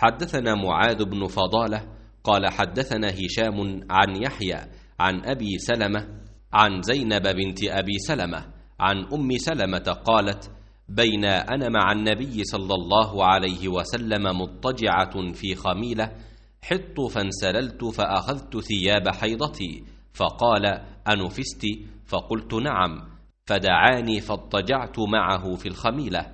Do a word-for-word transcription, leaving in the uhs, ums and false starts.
حدثنا معاذ بن فضالة قال حدثنا هشام عن يحيى عن أبي سلمة عن زينب بنت أبي سلمة عن أم سلمة قالت: بين أنا مع النبي صلى الله عليه وسلم مضطجعة في خميلة، حط فانسللت فأخذت ثياب حيضتي، فقال: أنفست؟ فقلت: نعم، فدعاني فاضطجعت معه في الخميلة،